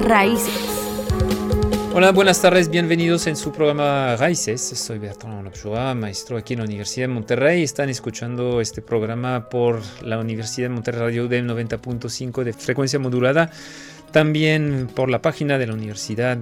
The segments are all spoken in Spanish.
Raíces. Hola, buenas tardes, bienvenidos en su programa Raíces. Soy Bertrand Lopjoa, maestro aquí en la Universidad de Monterrey. Están escuchando este programa por la Universidad de Monterrey Radio UDEM 90.5 de frecuencia modulada. También por la página de la universidad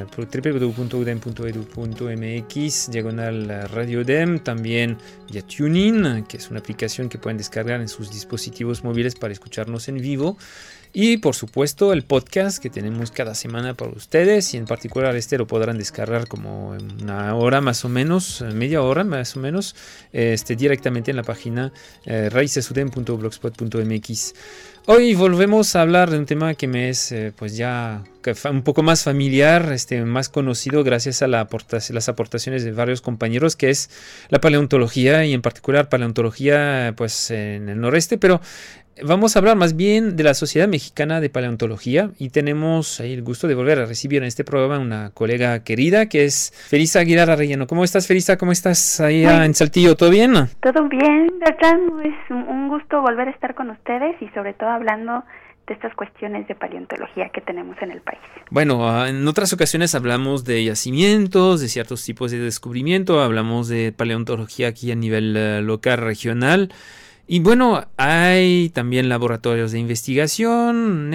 www.udem.edu.mx/Radio UDEM, también vía TuneIn, que es una aplicación que pueden descargar en sus dispositivos móviles para escucharnos en vivo. Y por supuesto el podcast que tenemos cada semana para ustedes, y en particular este lo podrán descargar como en una hora más o menos, media hora más o menos, directamente en la página raicesudem.blogspot.mx. Hoy volvemos a hablar de un tema que me es pues ya un poco más familiar, más conocido gracias a las aportaciones de varios compañeros, que es la paleontología, y en particular paleontología pues en el noreste, pero vamos a hablar más bien de la Sociedad Mexicana de Paleontología, y tenemos ahí el gusto de volver a recibir en este programa una colega querida que es Felisa Aguilar Arellano. ¿Cómo estás, Felisa? ¿Cómo estás ahí en Saltillo? ¿Todo bien? Todo bien, Bertrand. Es un gusto volver a estar con ustedes y sobre todo hablando de estas cuestiones de paleontología que tenemos en el país. Bueno, en otras ocasiones hablamos de yacimientos, de ciertos tipos de descubrimiento, hablamos de paleontología aquí a nivel local, regional. Y bueno, hay también laboratorios de investigación,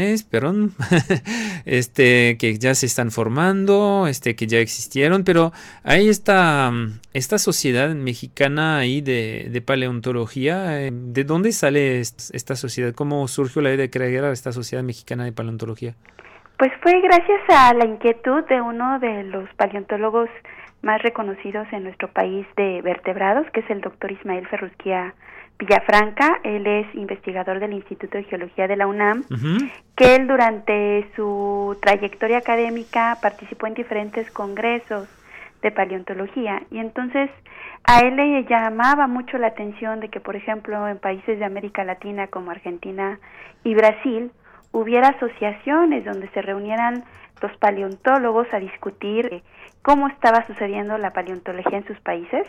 que ya se están formando, que ya existieron, pero hay esta sociedad mexicana ahí de paleontología. ¿De dónde sale esta sociedad? ¿Cómo surgió la idea de crear esta Sociedad Mexicana de Paleontología? Pues fue gracias a la inquietud de uno de los paleontólogos más reconocidos en nuestro país de vertebrados, que es el doctor Ismael Ferrusquía Villafranca. Él es investigador del Instituto de Geología de la UNAM, que él durante su trayectoria académica participó en diferentes congresos de paleontología, y entonces a él le llamaba mucho la atención de que, por ejemplo, en países de América Latina como Argentina y Brasil hubiera asociaciones donde se reunieran los paleontólogos a discutir cómo estaba sucediendo la paleontología en sus países,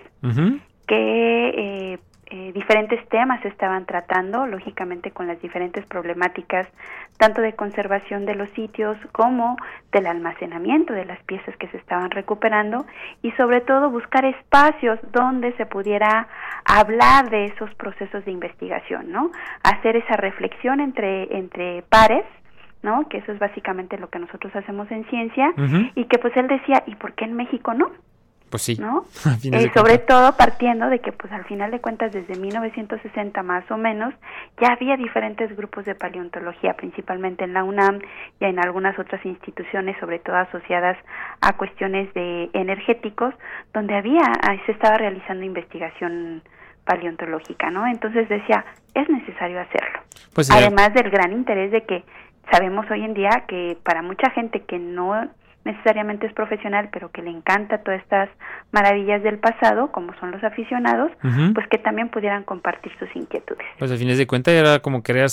que diferentes temas se estaban tratando, lógicamente con las diferentes problemáticas, tanto de conservación de los sitios como del almacenamiento de las piezas que se estaban recuperando, y sobre todo buscar espacios donde se pudiera hablar de esos procesos de investigación, ¿no? Hacer esa reflexión entre pares, ¿no? Que eso es básicamente lo que nosotros hacemos en ciencia, y que pues él decía, ¿y por qué en México no? Pues sí, ¿no? Sobre todo partiendo de que pues al final de cuentas desde 1960 más o menos ya había diferentes grupos de paleontología, principalmente en la UNAM y en algunas otras instituciones, sobre todo asociadas a cuestiones de energéticos, donde se estaba realizando investigación paleontológica, ¿no? Entonces decía, es necesario hacerlo. Pues además del gran interés de que sabemos hoy en día que para mucha gente que no necesariamente es profesional, pero que le encanta todas estas maravillas del pasado, como son los aficionados, pues que también pudieran compartir sus inquietudes. Pues a fines de cuentas era como crear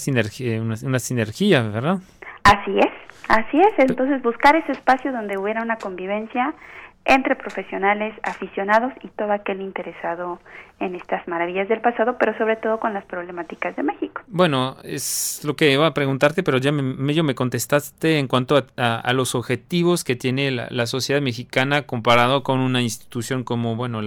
una sinergia, ¿verdad? Así es. Entonces buscar ese espacio donde hubiera una convivencia entre profesionales, aficionados y todo aquel interesado en estas maravillas del pasado, pero sobre todo con las problemáticas de México. Bueno, es lo que iba a preguntarte, pero ya me contestaste en cuanto a los objetivos que tiene la sociedad mexicana comparado con una institución como, bueno,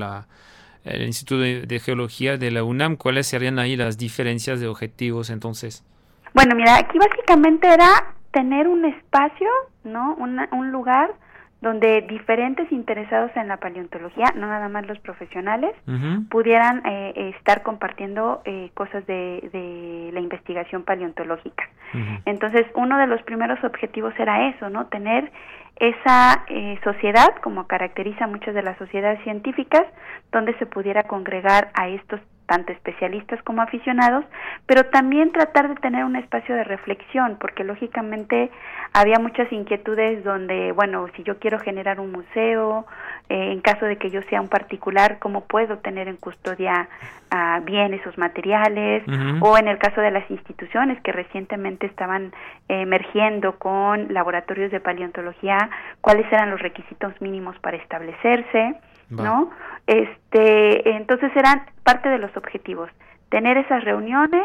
el Instituto de Geología de la UNAM. ¿Cuáles serían ahí las diferencias de objetivos entonces? Bueno, mira, aquí básicamente era tener un espacio, ¿no? Un lugar donde diferentes interesados en la paleontología, no nada más los profesionales, pudieran estar compartiendo cosas de la investigación paleontológica. Entonces, uno de los primeros objetivos era eso, ¿no? Tener esa sociedad, como caracteriza muchas de las sociedades científicas, donde se pudiera congregar a estos tanto especialistas como aficionados, pero también tratar de tener un espacio de reflexión, porque lógicamente había muchas inquietudes donde, bueno, si yo quiero generar un museo, en caso de que yo sea un particular, ¿cómo puedo tener en custodia bien esos materiales? O en el caso de las instituciones que recientemente estaban emergiendo con laboratorios de paleontología, ¿cuáles eran los requisitos mínimos para establecerse? ¿No? Entonces eran parte de los objetivos, tener esas reuniones,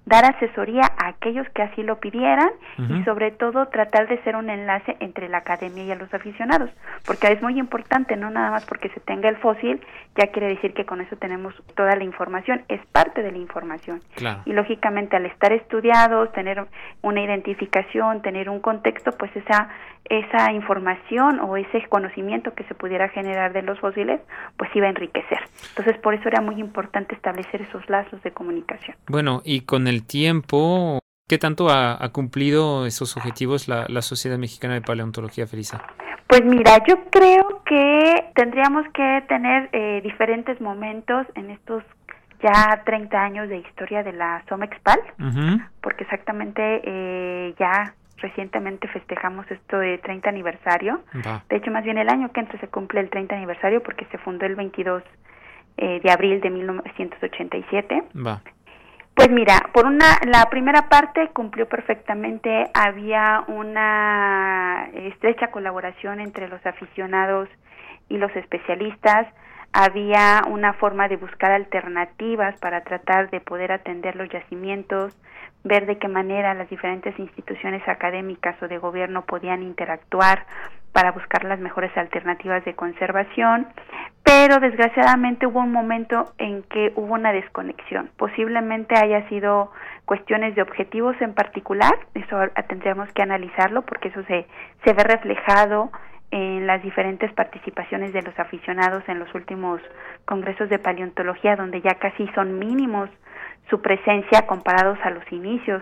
dar asesoría a aquellos que así lo pidieran Uh-huh. y sobre todo tratar de ser un enlace entre la academia y a los aficionados, porque es muy importante, no nada más porque se tenga el fósil, ya quiere decir que con eso tenemos toda la información, es parte de la información. Claro. Y lógicamente al estar estudiados, tener una identificación, tener un contexto, pues esa información o ese conocimiento que se pudiera generar de los fósiles, pues iba a enriquecer. Entonces, por eso era muy importante establecer esos lazos de comunicación. Bueno, y con el tiempo, ¿qué tanto ha cumplido esos objetivos la Sociedad Mexicana de Paleontología, Felisa? Pues mira, yo creo que tendríamos que tener diferentes momentos en estos ya 30 años de historia de la SOMEXPAL, Uh-huh. porque exactamente ya recientemente festejamos esto de 30 aniversario. Va. De hecho, más bien el año que entra se cumple el 30 aniversario porque se fundó el 22 de abril de 1987. Va. Pues mira, la primera parte cumplió perfectamente, había una estrecha colaboración entre los aficionados y los especialistas, había una forma de buscar alternativas para tratar de poder atender los yacimientos, ver de qué manera las diferentes instituciones académicas o de gobierno podían interactuar para buscar las mejores alternativas de conservación, pero desgraciadamente hubo un momento en que hubo una desconexión. Posiblemente haya sido cuestiones de objetivos en particular, eso tendríamos que analizarlo porque eso se ve reflejado en las diferentes participaciones de los aficionados en los últimos congresos de paleontología, donde ya casi son mínimos su presencia comparados a los inicios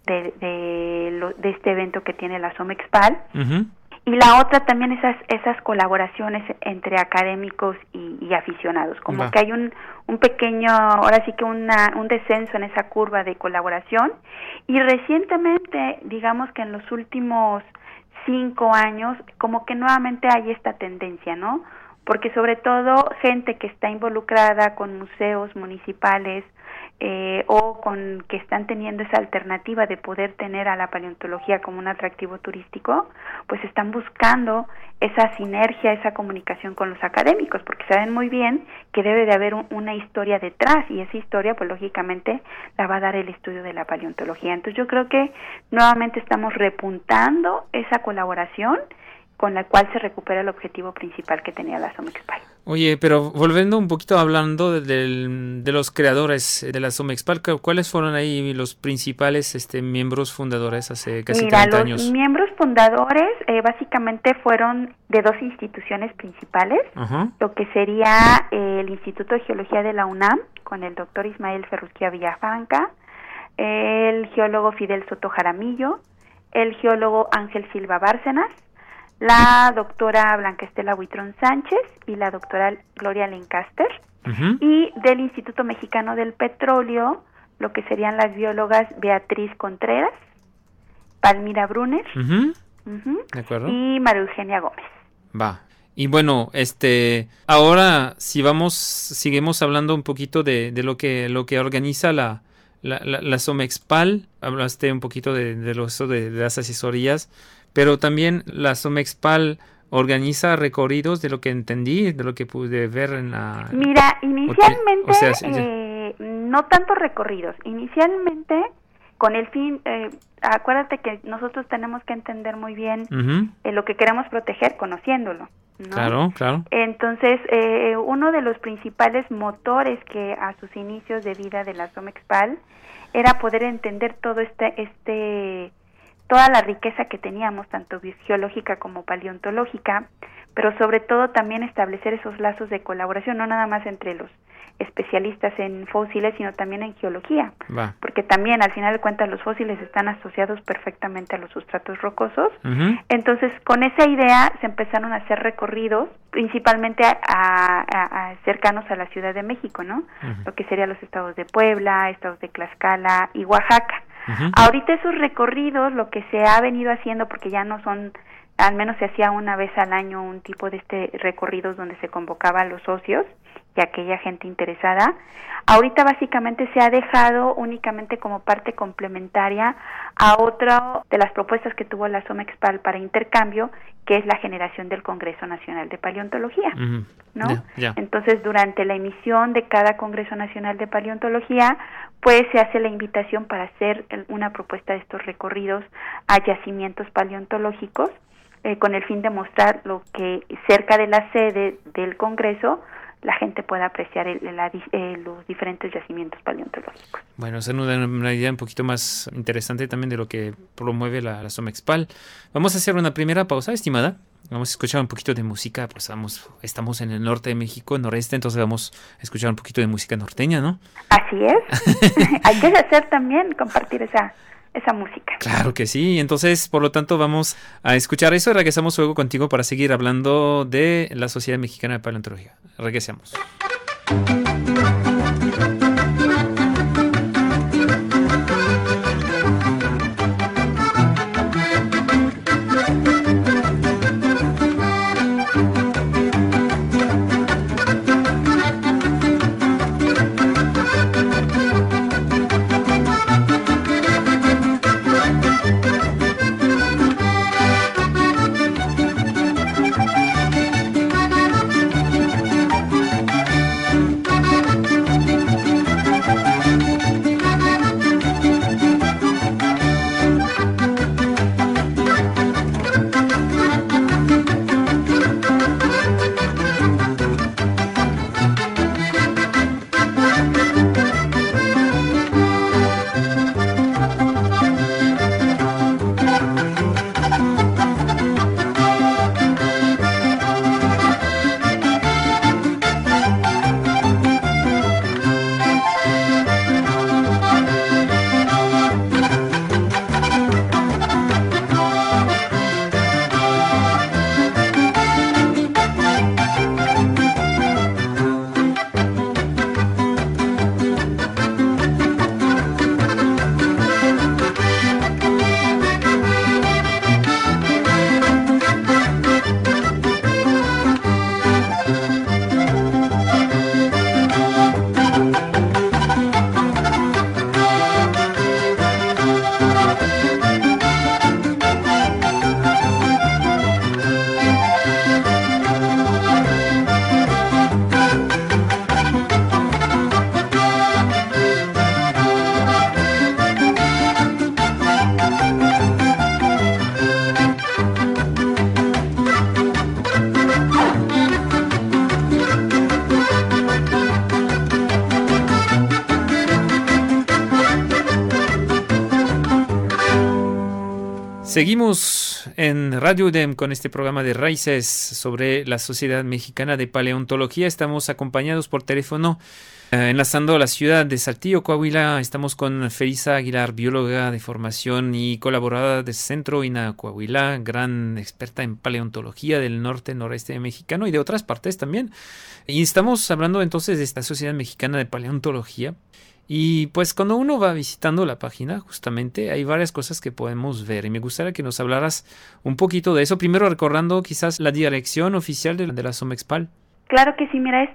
de este evento que tiene la SOMEXPAL. Uh-huh. Y la otra también esas colaboraciones entre académicos y aficionados, como Va. que hay un pequeño, ahora sí que un descenso en esa curva de colaboración, y recientemente, digamos que en los últimos 5 años, como que nuevamente hay esta tendencia, ¿no? Porque sobre todo gente que está involucrada con museos municipales o con que están teniendo esa alternativa de poder tener a la paleontología como un atractivo turístico, pues están buscando esa sinergia, esa comunicación con los académicos, porque saben muy bien que debe de haber una historia detrás, y esa historia pues lógicamente la va a dar el estudio de la paleontología. Entonces yo creo que nuevamente estamos repuntando esa colaboración con la cual se recupera el objetivo principal que tenía la SOMEXPAL. Oye, pero volviendo un poquito hablando de los creadores de la SOMEXPAL, ¿cuáles fueron ahí los principales miembros fundadores hace casi 30 años? Los miembros fundadores básicamente fueron de 2 instituciones principales, Uh-huh. lo que sería el Instituto de Geología de la UNAM, con el doctor Ismael Ferrusquía Villafranca, el geólogo Fidel Soto Jaramillo, el geólogo Ángel Silva Bárcenas, la doctora Blanca Estela Huitrón Sánchez y la doctora Gloria Lancaster, Uh-huh. y del Instituto Mexicano del Petróleo, lo que serían las biólogas Beatriz Contreras, Palmira Brunner, Uh-huh. uh-huh, De acuerdo. y María Eugenia Gómez. Va. Y bueno, ahora si seguimos hablando un poquito de lo que organiza la SOMEXPAL. Hablaste un poquito de las asesorías, pero también la SOMEXPAL organiza recorridos, de lo que entendí, de lo que pude ver en la... Mira, inicialmente, sí. no tanto recorridos, inicialmente con el fin, acuérdate que nosotros tenemos que entender muy bien Uh-huh. lo que queremos proteger conociéndolo, ¿no? Claro, claro. Entonces, uno de los principales motores que a sus inicios de vida de la SOMEXPAL era poder entender todo toda la riqueza que teníamos, tanto geológica como paleontológica, pero sobre todo también establecer esos lazos de colaboración, no nada más entre los especialistas en fósiles, sino también en geología, Va. porque también al final de cuentas los fósiles están asociados perfectamente a los sustratos rocosos. Uh-huh. Entonces, con esa idea se empezaron a hacer recorridos, principalmente cercanos a la Ciudad de México, ¿no? Uh-huh. Lo que serían los estados de Puebla, estados de Tlaxcala y Oaxaca. Uh-huh. Ahorita esos recorridos, lo que se ha venido haciendo, porque ya no son, al menos se hacía una vez al año un tipo de recorridos donde se convocaba a los socios y a aquella gente interesada. Ahorita básicamente se ha dejado únicamente como parte complementaria a otra de las propuestas que tuvo la SOMEXPAL para intercambio, que es la generación del Congreso Nacional de Paleontología, Uh-huh. ¿no? Yeah. Entonces, durante la emisión de cada Congreso Nacional de Paleontología, pues se hace la invitación para hacer una propuesta de estos recorridos a yacimientos paleontológicos, con el fin de mostrar lo que cerca de la sede del Congreso la gente pueda apreciar los diferentes yacimientos paleontológicos. Bueno, esa es una idea un poquito más interesante también de lo que promueve la SOMEXPAL. Vamos a hacer una primera pausa, estimada. Vamos a escuchar un poquito de música, pues estamos en el norte de México, noreste, entonces vamos a escuchar un poquito de música norteña, ¿no? Así es. Hay que hacer también, compartir esa música. Claro que sí. Entonces, por lo tanto, vamos a escuchar eso y regresamos luego contigo para seguir hablando de la Sociedad Mexicana de Paleontología. Regresemos. Seguimos en Radio UDEM con este programa de Raíces sobre la Sociedad Mexicana de Paleontología. Estamos acompañados por teléfono enlazando a la ciudad de Saltillo, Coahuila. Estamos con Felisa Aguilar, bióloga de formación y colaboradora del Centro INAH Coahuila, gran experta en paleontología del norte, noreste mexicano y de otras partes también. Y estamos hablando entonces de esta Sociedad Mexicana de Paleontología. Y pues cuando uno va visitando la página, justamente hay varias cosas que podemos ver y me gustaría que nos hablaras un poquito de eso. Primero recordando quizás la dirección oficial de la SOMEXPAL. Claro que sí, mira, es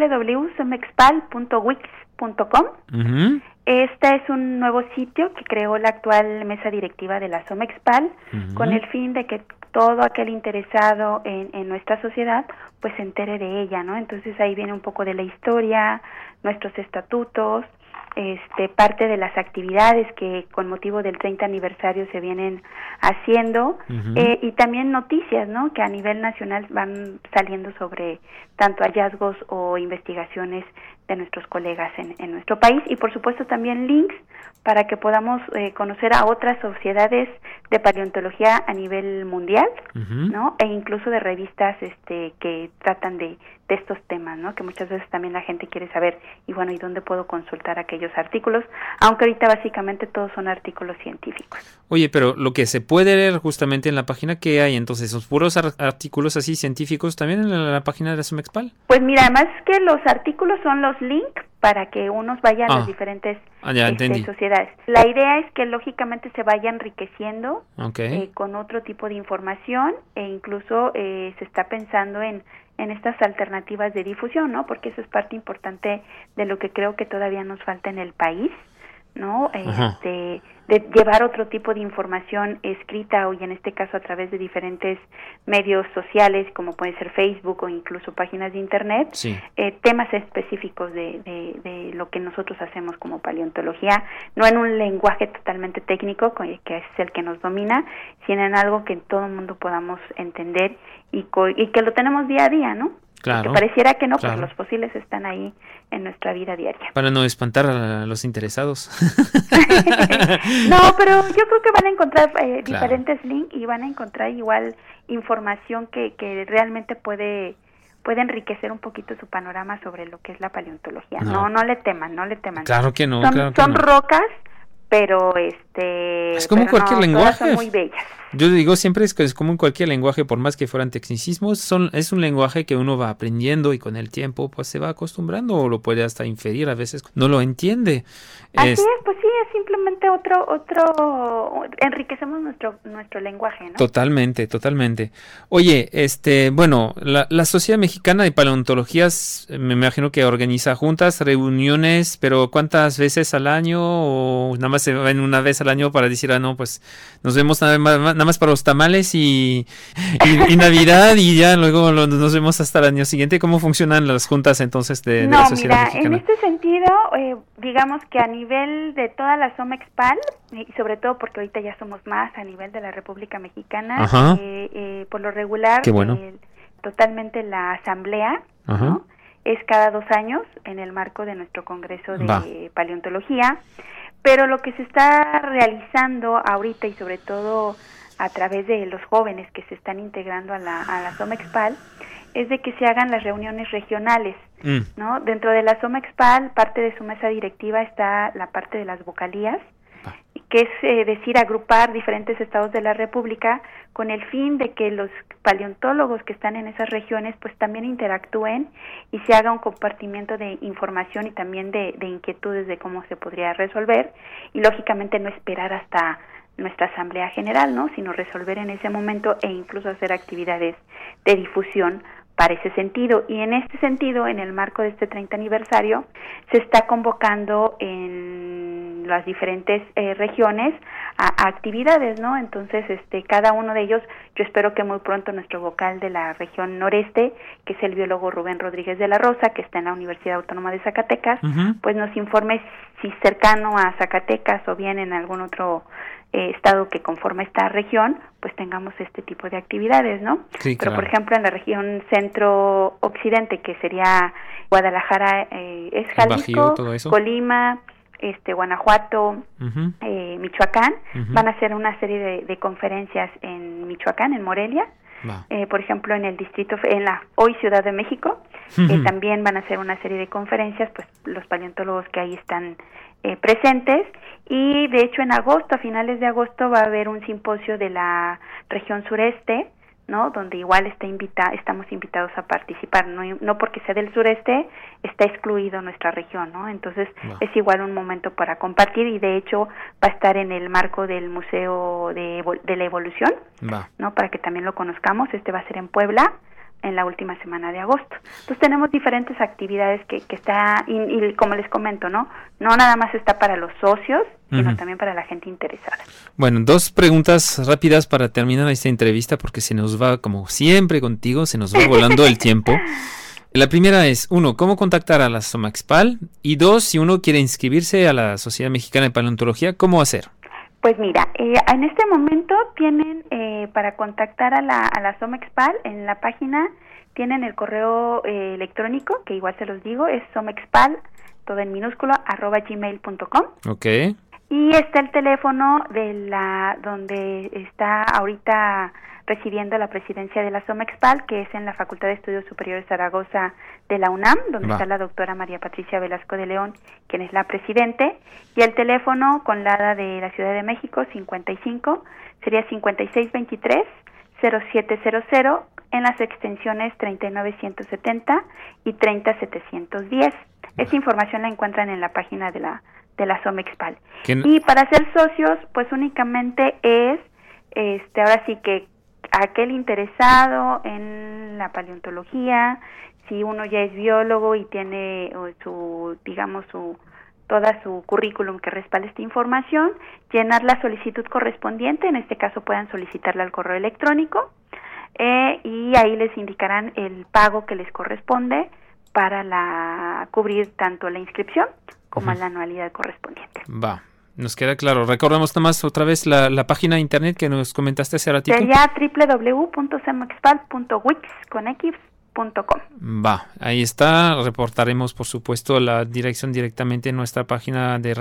www.somexpal.wix.com. Uh-huh. Este es un nuevo sitio que creó la actual mesa directiva de la SOMEXPAL, uh-huh, con el fin de que todo aquel interesado en nuestra sociedad pues se entere de ella, ¿no? Entonces ahí viene un poco de la historia, nuestros estatutos, parte de las actividades que con motivo del 30 aniversario se vienen haciendo, uh-huh, y también noticias, ¿no?, que a nivel nacional van saliendo sobre tanto hallazgos o investigaciones de nuestros colegas en nuestro país, y por supuesto también links para que podamos conocer a otras sociedades de paleontología a nivel mundial, uh-huh, ¿no?, e incluso de revistas que tratan de estos temas, ¿no?, que muchas veces también la gente quiere saber, y bueno, ¿y dónde puedo consultar aquellos artículos? Aunque ahorita básicamente todos son artículos científicos. Oye, pero lo que se puede leer justamente en la página, ¿qué hay entonces? ¿Son puros artículos así científicos también en la página de la SOMEXPAL? Pues mira, además que los artículos son los links para que unos vayan a las diferentes sociedades. La idea es que lógicamente se vaya enriqueciendo, okay, con otro tipo de información, e incluso se está pensando en estas alternativas de difusión, ¿no? Porque eso es parte importante de lo que creo que todavía nos falta en el país, ¿no? de llevar otro tipo de información escrita o y en este caso a través de diferentes medios sociales como puede ser Facebook o incluso páginas de internet, Sí. Temas específicos de lo que nosotros hacemos como paleontología, no en un lenguaje totalmente técnico que es el que nos domina, sino en algo que todo el mundo podamos entender y que lo tenemos día a día, ¿no? Claro. Que pareciera que no, claro. pues los fósiles están ahí en nuestra vida diaria. Para no espantar a los interesados. No, pero yo creo que van a encontrar diferentes links y van a encontrar igual información que realmente puede enriquecer un poquito su panorama sobre lo que es la paleontología. No le teman. Claro que no. Son rocas, pero es como cualquier lenguaje. Son muy bellas. Yo digo siempre es como en cualquier lenguaje, por más que fueran tecnicismos, es un lenguaje que uno va aprendiendo y con el tiempo pues se va acostumbrando o lo puede hasta inferir, a veces no lo entiende. Así es, pues sí, es simplemente enriquecemos nuestro lenguaje, ¿no? Totalmente. Oye, bueno, la Sociedad Mexicana de Paleontologías, me imagino que organiza juntas, reuniones, pero ¿cuántas veces al año? ¿O nada más se ven una vez al año para decir, no, pues nos vemos nada más para los tamales y Navidad y ya luego nos vemos hasta el año siguiente? ¿Cómo funcionan las juntas entonces de la Sociedad Mexicana? En este sentido, digamos que a nivel de toda la SOMEXPAL, y sobre todo porque ahorita ya somos más a nivel de la República Mexicana, por lo regular, bueno. Totalmente la asamblea, ¿no? Es cada 2 años en el marco de nuestro Congreso de Paleontología, pero lo que se está realizando ahorita y sobre todo a través de los jóvenes que se están integrando a la SOMEXPAL es de que se hagan las reuniones regionales, ¿no? Dentro de la SOMEXPAL, parte de su mesa directiva está la parte de las vocalías, que es decir, agrupar diferentes estados de la República con el fin de que los paleontólogos que están en esas regiones pues también interactúen y se haga un compartimiento de información y también de inquietudes de cómo se podría resolver y lógicamente no esperar hasta nuestra asamblea general, ¿no? Sino resolver en ese momento e incluso hacer actividades de difusión para ese sentido. Y en este sentido, en el marco de este 30 aniversario, se está convocando en las diferentes regiones a actividades, ¿no? Entonces, cada uno de ellos, yo espero que muy pronto nuestro vocal de la región noreste, que es el biólogo Rubén Rodríguez de la Rosa, que está en la Universidad Autónoma de Zacatecas, pues nos informe si cercano a Zacatecas o bien en algún otro estado que conforma esta región, pues tengamos este tipo de actividades, ¿no? Sí, pero claro. por ejemplo en la región centro-occidente, que sería Guadalajara, es Jalisco, Bajío, Colima, Guanajuato, Michoacán, van a hacer una serie de conferencias en Michoacán, en Morelia, por ejemplo en el distrito, en la hoy Ciudad de México, también van a hacer una serie de conferencias, pues los paleontólogos que ahí están presentes, y de hecho en agosto, a finales de agosto, va a haber un simposio de la región sureste, ¿no? Donde igual estamos invitados a participar, no porque sea del sureste está excluido nuestra región, ¿no? Entonces es igual un momento para compartir y de hecho va a estar en el marco del Museo de la Evolución, ¿no? Para que también lo conozcamos. Va a ser en Puebla en la última semana de agosto. Entonces tenemos diferentes actividades que está, y como les comento, no nada más está para los socios, sino también para la gente interesada. Bueno, 2 preguntas rápidas para terminar esta entrevista, porque se nos va, como siempre contigo, se nos va volando el tiempo. La primera es, 1, ¿cómo contactar a la SOMEXPAL? Y 2, si uno quiere inscribirse a la Sociedad Mexicana de Paleontología, ¿cómo hacer? Pues mira, en este momento tienen para contactar a la SOMEXPAL en la página, tienen el correo electrónico, que igual se los digo, es somexpal, todo en minúsculo, @gmail.com. Okay. Y está el teléfono donde está ahorita recibiendo la presidencia de la SOMEXPAL, que es en la Facultad de Estudios Superiores Zaragoza de la UNAM, donde está la doctora María Patricia Velasco de León, quien es la presidente, y el teléfono con la de la Ciudad de México, 55, sería 5623-0700, en las extensiones 39170 y 30710. Esta información la encuentran en la página de la SOMEXPAL. Y para ser socios, pues únicamente es, ahora sí que aquel interesado en la paleontología, si uno ya es biólogo y tiene su toda su currículum que respalde esta información, llenar la solicitud correspondiente, en este caso puedan solicitarla al correo electrónico, y ahí les indicarán el pago que les corresponde para cubrir tanto la inscripción como la anualidad correspondiente. Va, nos queda claro. Recordamos nomás otra vez la página de internet que nos comentaste hace ratito. Sería www.semexpal.wix.com. Va, ahí está. Reportaremos, por supuesto, la dirección directamente en nuestra página de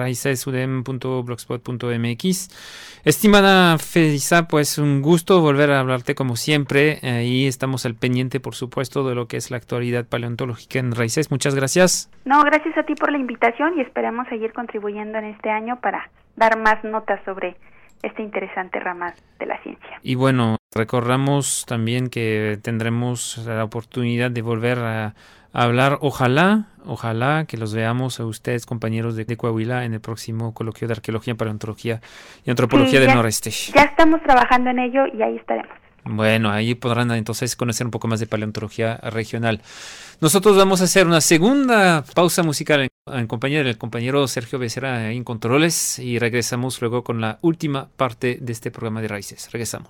raicesudem.blogspot.mx. Estimada Felisa, pues un gusto volver a hablarte como siempre. Ahí estamos al pendiente, por supuesto, de lo que es la actualidad paleontológica en Raíces. Muchas gracias. No, gracias a ti por la invitación y esperamos seguir contribuyendo en este año para dar más notas sobre esta interesante rama de la ciencia. Y bueno, recordamos también que tendremos la oportunidad de volver a hablar, ojalá que los veamos a ustedes, compañeros de Coahuila, en el próximo coloquio de Arqueología, Paleontología y Antropología del Noreste. Ya estamos trabajando en ello y ahí estaremos. Bueno, ahí podrán entonces conocer un poco más de paleontología regional. Nosotros vamos a hacer una segunda pausa musical en compañía del compañero Sergio Becerra en Controles y regresamos luego con la última parte de este programa de Raíces. Regresamos.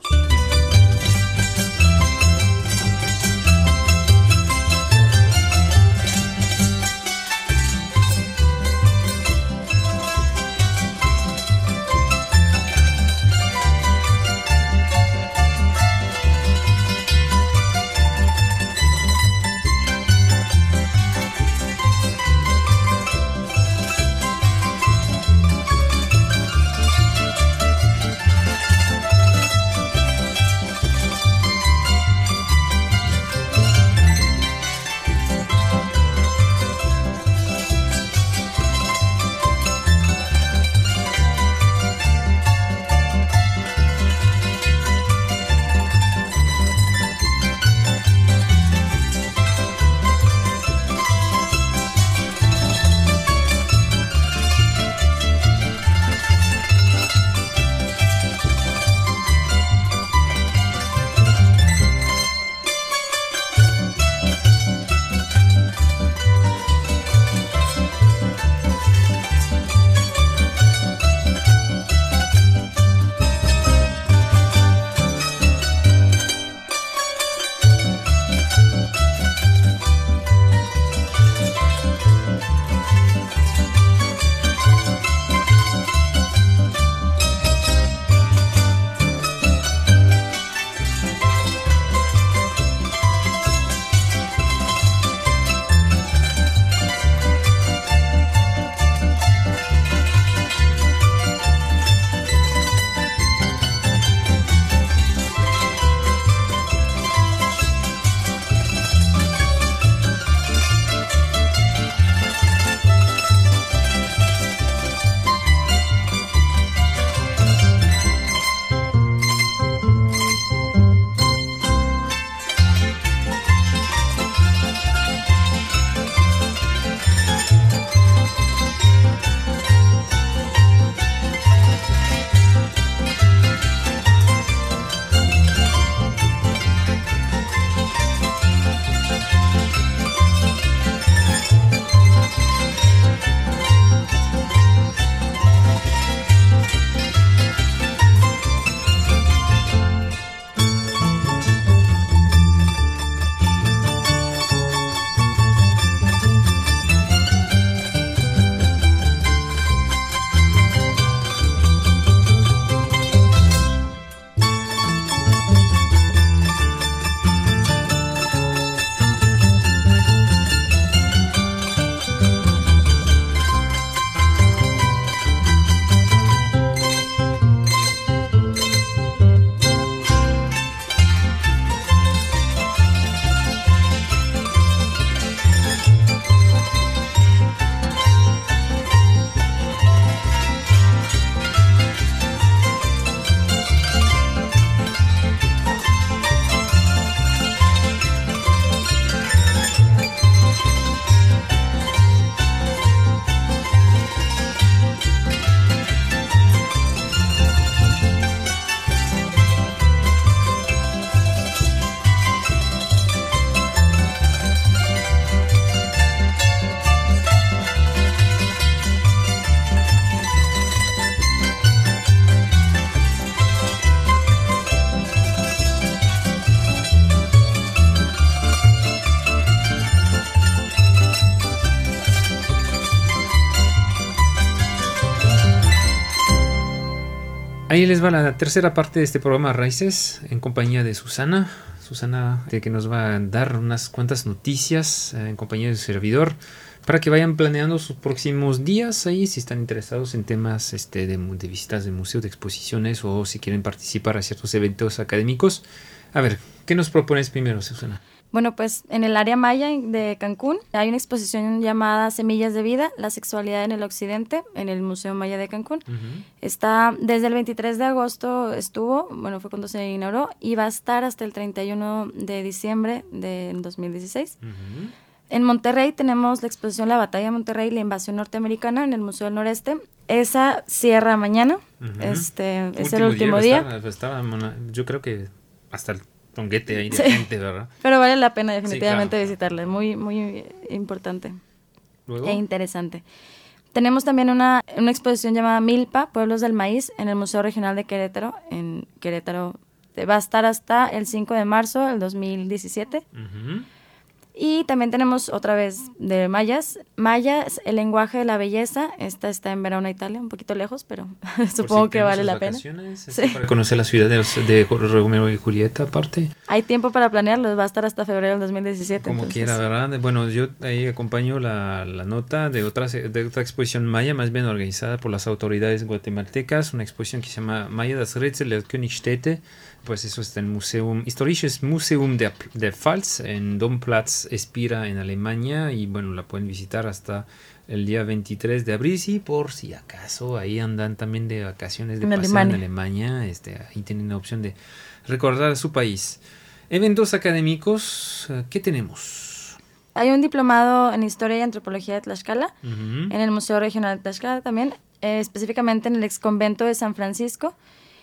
Ahí les va la tercera parte de este programa Raíces en compañía de Susana. Susana, que nos va a dar unas cuantas noticias en compañía de su servidor para que vayan planeando sus próximos días ahí, si están interesados en temas de visitas de museos, de exposiciones o si quieren participar a ciertos eventos académicos. A ver, ¿qué nos propones primero, Susana? Bueno, pues en el área maya de Cancún hay una exposición llamada Semillas de Vida, la sexualidad en el occidente, en el Museo Maya de Cancún. Uh-huh. Está desde el 23 de agosto fue cuando se inauguró, y va a estar hasta el 31 de diciembre del 2016. Uh-huh. En Monterrey tenemos la exposición La Batalla de Monterrey, la invasión norteamericana, en el Museo del Noreste. Esa cierra mañana, uh-huh. Es el último día. Yo creo que hasta el tonguete ahí de gente, ¿verdad? Pero vale la pena definitivamente visitarla, muy, muy importante. ¿Luego? E interesante. Tenemos también una exposición llamada Milpa, Pueblos del Maíz, en el Museo Regional de Querétaro, en Querétaro. Va a estar hasta el 5 de marzo del 2017. Uh-huh. Y también tenemos otra vez de Mayas, el lenguaje de la belleza. Esta está en Verona, Italia, un poquito lejos, pero supongo que vale la pena. Sí. Para conocer la ciudad de Romeo y Julieta aparte. Hay tiempo para planearlo, va a estar hasta febrero del 2017. Como entonces, quiera, ¿verdad? Bueno, yo ahí acompaño la nota de otra exposición maya, más bien organizada por las autoridades guatemaltecas, una exposición que se llama Maya das Rätsel der Königstädte. Pues eso está en Historisches Museum der Pfalz, en Domplatz Espira, en Alemania, y bueno, la pueden visitar hasta el día 23 de abril, y por si acaso ahí andan también de vacaciones de paseo en Alemania, ahí tienen la opción de recordar su país. Eventos académicos, ¿qué tenemos? Hay un diplomado en Historia y Antropología de Tlaxcala, uh-huh. En el Museo Regional de Tlaxcala también, específicamente en el exconvento de San Francisco.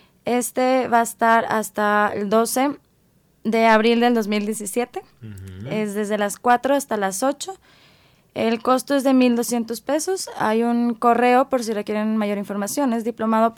Va a estar hasta el 12 de abril del 2017. Uh-huh. Es desde las 4 hasta las 8. El costo es de 1,200 pesos. Hay un correo por si requieren mayor información. Es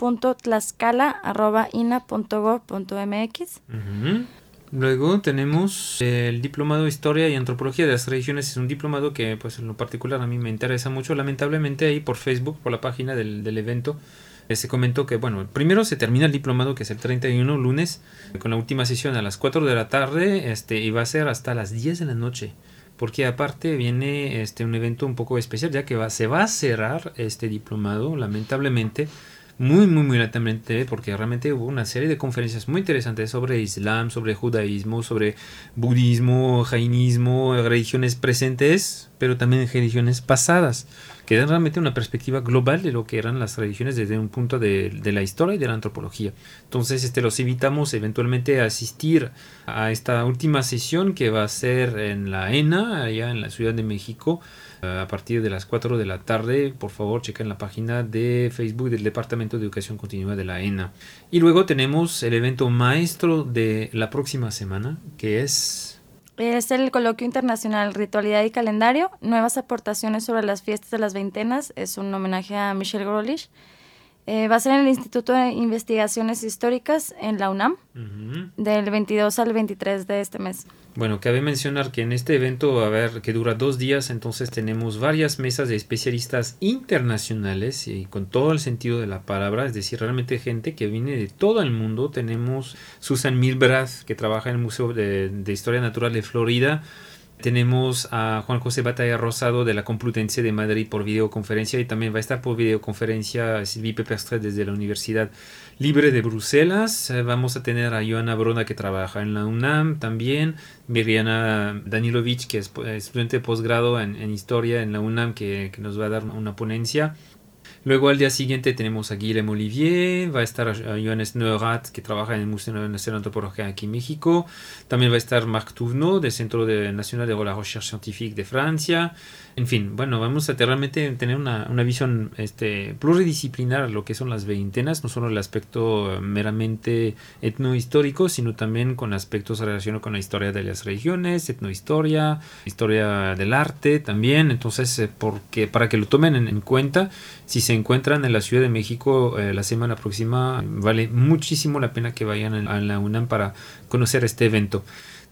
diplomado.tlaxcala@ina.gov.mx. Uh-huh. Luego tenemos el diplomado de Historia y Antropología de las Religiones. Es un diplomado que, pues, en lo particular a mí me interesa mucho. Lamentablemente ahí por Facebook, por la página del evento, se comentó que, bueno, primero se termina el diplomado, que es el 31, lunes, con la última sesión a las 4 de la tarde, y va a ser hasta las 10 de la noche, porque aparte viene un evento un poco especial, ya que se va a cerrar este diplomado, lamentablemente, muy, muy, muy lentamente, porque realmente hubo una serie de conferencias muy interesantes sobre Islam, sobre judaísmo, sobre budismo, jainismo, religiones presentes, pero también religiones pasadas, que dan realmente una perspectiva global de lo que eran las religiones desde un punto de la historia y de la antropología. Entonces, los invitamos eventualmente a asistir a esta última sesión, que va a ser en la ENA, allá en la Ciudad de México, a partir de las 4 de la tarde. Por favor, chequen la página de Facebook del Departamento de Educación Continua de la ENA. Y luego tenemos el evento maestro de la próxima semana, que es el coloquio internacional Ritualidad y Calendario, nuevas aportaciones sobre las fiestas de las veintenas. Es un homenaje a Michel Grolich. Va a ser en el Instituto de Investigaciones Históricas en la UNAM, uh-huh. Del 22 al 23 de este mes. Bueno, cabe mencionar que en este evento, que dura 2 días, entonces tenemos varias mesas de especialistas internacionales, y con todo el sentido de la palabra, es decir, realmente gente que viene de todo el mundo. Tenemos Susan Milbrath, que trabaja en el Museo de Historia Natural de Florida. Tenemos a Juan José Batalla Rosado de la Complutense de Madrid por videoconferencia, y también va a estar por videoconferencia Sylvie Pepperstret desde la Universidad Libre de Bruselas. Vamos a tener a Joana Brona, que trabaja en la UNAM también, Mirjana Danilovic, que es estudiante de posgrado en Historia en la UNAM, que nos va a dar una ponencia. Luego al día siguiente tenemos a Guillaume Olivier, va a estar Johannes Neurath, que trabaja en el Museo Nacional de Antropología aquí en México. También va a estar Marc Touvenot, del Centro Nacional de la Recherche Scientifique de Francia. En fin, bueno, vamos a realmente tener una visión pluridisciplinar a lo que son las veintenas, no solo el aspecto meramente etnohistórico, sino también con aspectos relacionados con la historia de las regiones, etnohistoria, historia del arte también. Entonces, para que lo tomen en cuenta, si se encuentran en la Ciudad de México la semana próxima, vale muchísimo la pena que vayan a la UNAM para conocer este evento.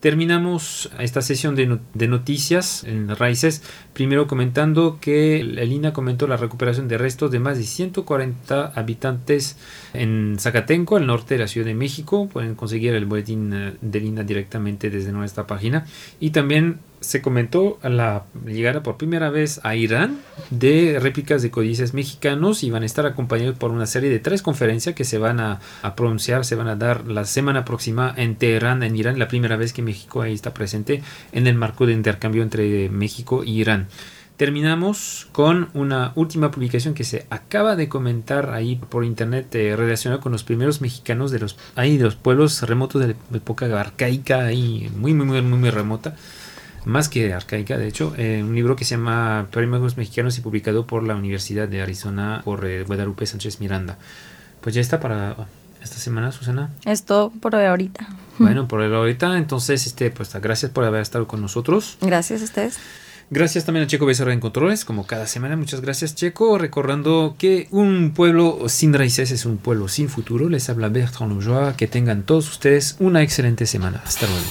Terminamos esta sesión de noticias en Raíces, primero comentando que el INAH comentó la recuperación de restos de más de 140 habitantes en Zacatenco, al norte de la Ciudad de México. Pueden conseguir el boletín del INAH directamente desde nuestra página. Y también se comentó la llegada por primera vez a Irán de réplicas de códices mexicanos, y van a estar acompañados por una serie de 3 conferencias que se van a pronunciar, se van a dar la semana próxima en Teherán, en Irán, la primera vez que México ahí está presente en el marco de intercambio entre México y Irán. Terminamos con una última publicación que se acaba de comentar ahí por internet, relacionada con los primeros mexicanos de los pueblos remotos de la época arcaica, ahí muy remota, más que arcaica de hecho. Un libro que se llama Primeros Mexicanos y publicado por la Universidad de Arizona por Guadalupe Sánchez Miranda. Pues ya está para esta semana, Susana. Es todo por ahorita. Bueno, por ahorita, entonces, pues gracias por haber estado con nosotros. Gracias a ustedes. Gracias también a Checo Becerra en Controles, como cada semana. Muchas gracias, Checo. Recordando que un pueblo sin raíces es un pueblo sin futuro. Les habla Bertrand Loujois. Que tengan todos ustedes una excelente semana. Hasta luego.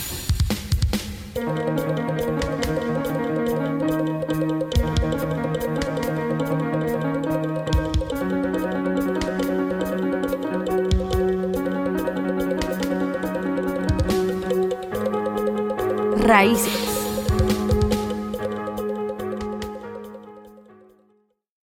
Raíces.